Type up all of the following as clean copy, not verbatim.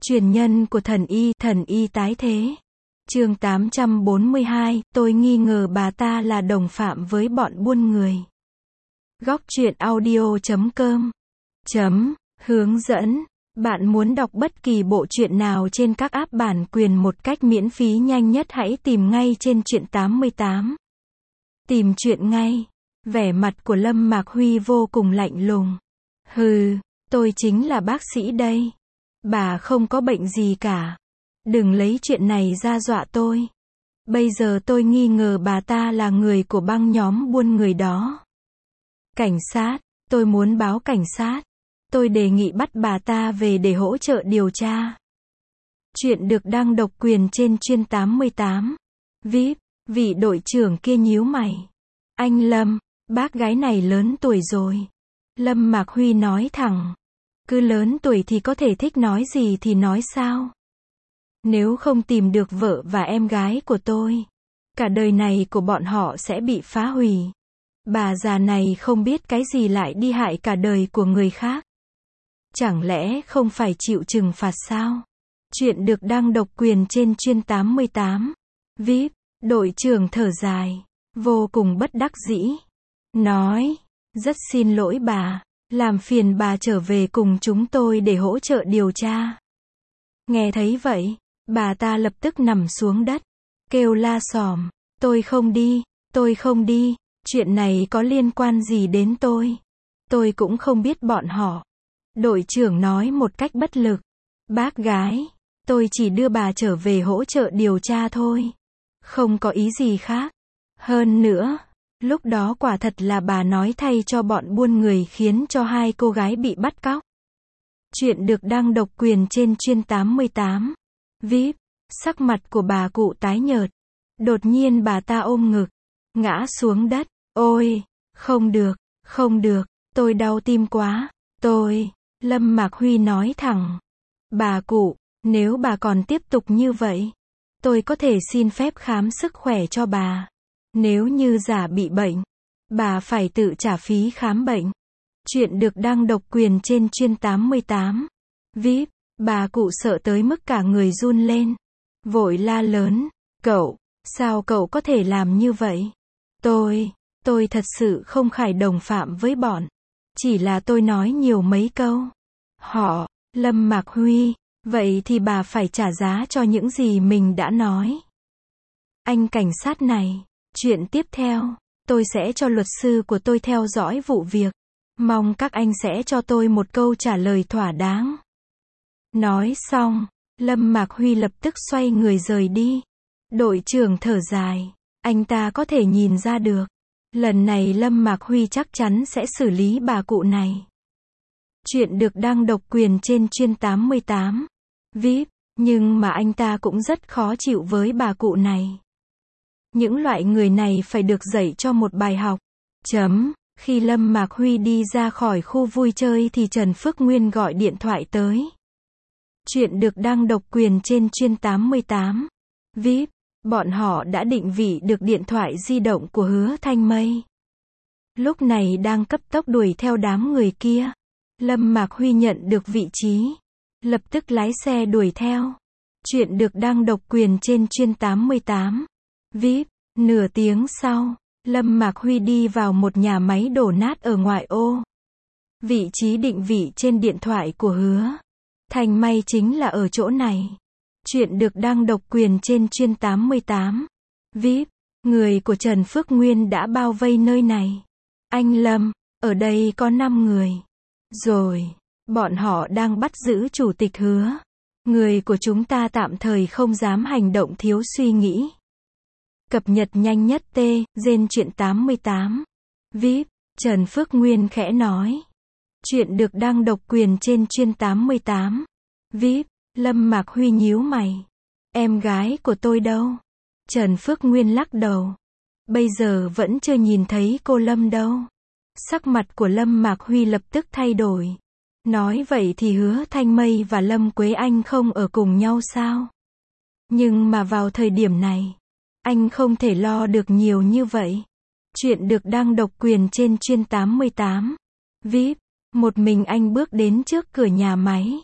Truyền nhân của thần y tái thế. Chương 842, tôi nghi ngờ bà ta là đồng phạm với bọn buôn người. Góc truyện audio.com Hướng dẫn. Bạn muốn đọc bất kỳ bộ truyện nào trên các app bản quyền một cách miễn phí nhanh nhất hãy tìm ngay trên truyện 88. Tìm truyện ngay. Vẻ mặt của Lâm Mạc Huy vô cùng lạnh lùng. Hừ, tôi chính là bác sĩ đây. Bà không có bệnh gì cả. Đừng lấy chuyện này ra dọa tôi. Bây giờ tôi nghi ngờ bà ta là người của băng nhóm buôn người đó. Cảnh sát, tôi muốn báo cảnh sát. Tôi đề nghị bắt bà ta về để hỗ trợ điều tra. Chuyện được đăng độc quyền trên Truyện 88. VIP, vị đội trưởng kia nhíu mày. Anh Lâm, bác gái này lớn tuổi rồi. Lâm Mạc Huy nói thẳng. Cứ lớn tuổi thì có thể thích nói gì thì nói sao? Nếu không tìm được vợ và em gái của tôi, cả đời này của bọn họ sẽ bị phá hủy. Bà già này không biết cái gì lại đi hại cả đời của người khác. Chẳng lẽ không phải chịu trừng phạt sao? Chuyện được đăng độc quyền trên Truyện 88. VIP, đội trưởng thở dài, vô cùng bất đắc dĩ. Nói, rất xin lỗi bà, làm phiền bà trở về cùng chúng tôi để hỗ trợ điều tra. Nghe thấy vậy, bà ta lập tức nằm xuống đất, kêu la xòm, tôi không đi, chuyện này có liên quan gì đến tôi cũng không biết bọn họ. Đội trưởng nói một cách bất lực, bác gái, tôi chỉ đưa bà trở về hỗ trợ điều tra thôi, không có ý gì khác. Hơn nữa, lúc đó quả thật là bà nói thay cho bọn buôn người khiến cho hai cô gái bị bắt cóc. Chuyện được đăng độc quyền trên Truyện 88. VIP, sắc mặt của bà cụ tái nhợt. Đột nhiên bà ta ôm ngực, ngã xuống đất. Ôi, không được, tôi đau tim quá, Lâm Mạc Huy nói thẳng. Bà cụ, nếu bà còn tiếp tục như vậy, tôi có thể xin phép khám sức khỏe cho bà. Nếu như giả bị bệnh, bà phải tự trả phí khám bệnh. Chuyện được đăng độc quyền trên Truyện 88. VIP, bà cụ sợ tới mức cả người run lên. Vội la lớn, sao cậu có thể làm như vậy? Tôi thật sự không phải đồng phạm với bọn. Chỉ là tôi nói nhiều mấy câu. Lâm Mạc Huy, vậy thì bà phải trả giá cho những gì mình đã nói. Anh cảnh sát này, chuyện tiếp theo, tôi sẽ cho luật sư của tôi theo dõi vụ việc. Mong các anh sẽ cho tôi một câu trả lời thỏa đáng. Nói xong, Lâm Mạc Huy lập tức xoay người rời đi. Đội trưởng thở dài, anh ta có thể nhìn ra được. Lần này Lâm Mạc Huy chắc chắn sẽ xử lý bà cụ này. Chuyện được đăng độc quyền trên Truyện 88. VIP, nhưng mà anh ta cũng rất khó chịu với bà cụ này. Những loại người này phải được dạy cho một bài học. Khi Lâm Mạc Huy đi ra khỏi khu vui chơi thì Trần Phước Nguyên gọi điện thoại tới. Chuyện được đăng độc quyền trên Truyện 88. VIP, bọn họ đã định vị được điện thoại di động của Hứa Thanh Mây. Lúc này đang cấp tốc đuổi theo đám người kia. Lâm Mạc Huy nhận được vị trí, lập tức lái xe đuổi theo. Chuyện được đăng độc quyền trên Truyện 88. VIP, nửa tiếng sau, Lâm Mạc Huy đi vào một nhà máy đổ nát ở ngoại ô. Vị trí định vị trên điện thoại của Hứa Thanh Mây chính là ở chỗ này. Chuyện được đăng độc quyền trên Truyện 88. VIP, người của Trần Phước Nguyên đã bao vây nơi này. Anh Lâm, ở đây có 5 người. Rồi, bọn họ đang bắt giữ chủ tịch Hứa. Người của chúng ta tạm thời không dám hành động thiếu suy nghĩ. Cập nhật nhanh nhất trên Truyện 88. VIP, Trần Phước Nguyên khẽ nói. Chuyện được đăng độc quyền trên Truyện 88. VIP, Lâm Mạc Huy nhíu mày. Em gái của tôi đâu? Trần Phước Nguyên lắc đầu. Bây giờ vẫn chưa nhìn thấy cô Lâm đâu. Sắc mặt của Lâm Mạc Huy lập tức thay đổi. Nói vậy thì Hứa Thanh Mây và Lâm Quế Anh không ở cùng nhau sao? Nhưng mà vào thời điểm này, anh không thể lo được nhiều như vậy. Chuyện được đăng độc quyền trên Truyện 88. VIP, một mình anh bước đến trước cửa nhà máy.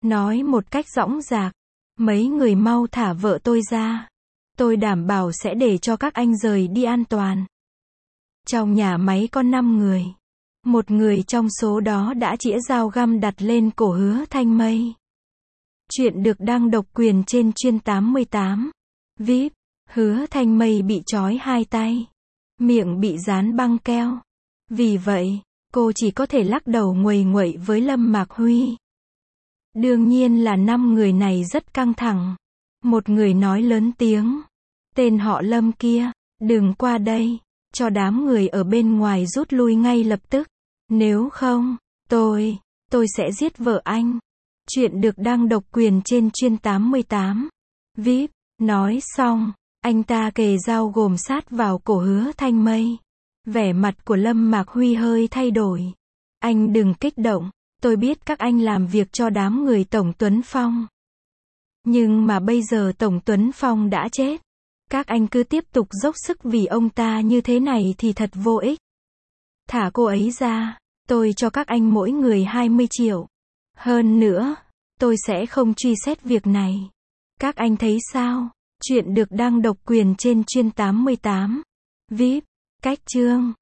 nói một cách dõng dạc. Mấy người mau thả vợ tôi ra. Tôi đảm bảo sẽ để cho các anh rời đi an toàn. Trong nhà máy có 5 người. Một người trong số đó đã chĩa dao găm đặt lên cổ Hứa Thanh Mây. Chuyện được đăng độc quyền trên Chuyên 88. VIP. Hứa Thanh Mây bị trói hai tay. Miệng bị dán băng keo. Vì vậy, cô chỉ có thể lắc đầu nguầy nguậy với Lâm Mạc Huy. Đương nhiên là 5 người này rất căng thẳng. Một người nói lớn tiếng. Tên họ Lâm kia, đừng qua đây. Cho đám người ở bên ngoài rút lui ngay lập tức. Nếu không, tôi sẽ giết vợ anh. Chuyện được đăng độc quyền trên Chuyên 88. VIP. Nói xong, anh ta kề dao gồm sát vào cổ Hứa Thanh Mây. Vẻ mặt của Lâm Mạc Huy hơi thay đổi. Anh đừng kích động. Tôi biết các anh làm việc cho đám người Tổng Tuấn Phong. Nhưng mà bây giờ Tổng Tuấn Phong đã chết. Các anh cứ tiếp tục dốc sức vì ông ta như thế này thì thật vô ích. Thả cô ấy ra. Tôi cho các anh mỗi người 20 triệu. Hơn nữa, tôi sẽ không truy xét việc này. Các anh thấy sao? Chuyện được đăng độc quyền trên Chuyên 88. VIP. Cách chương.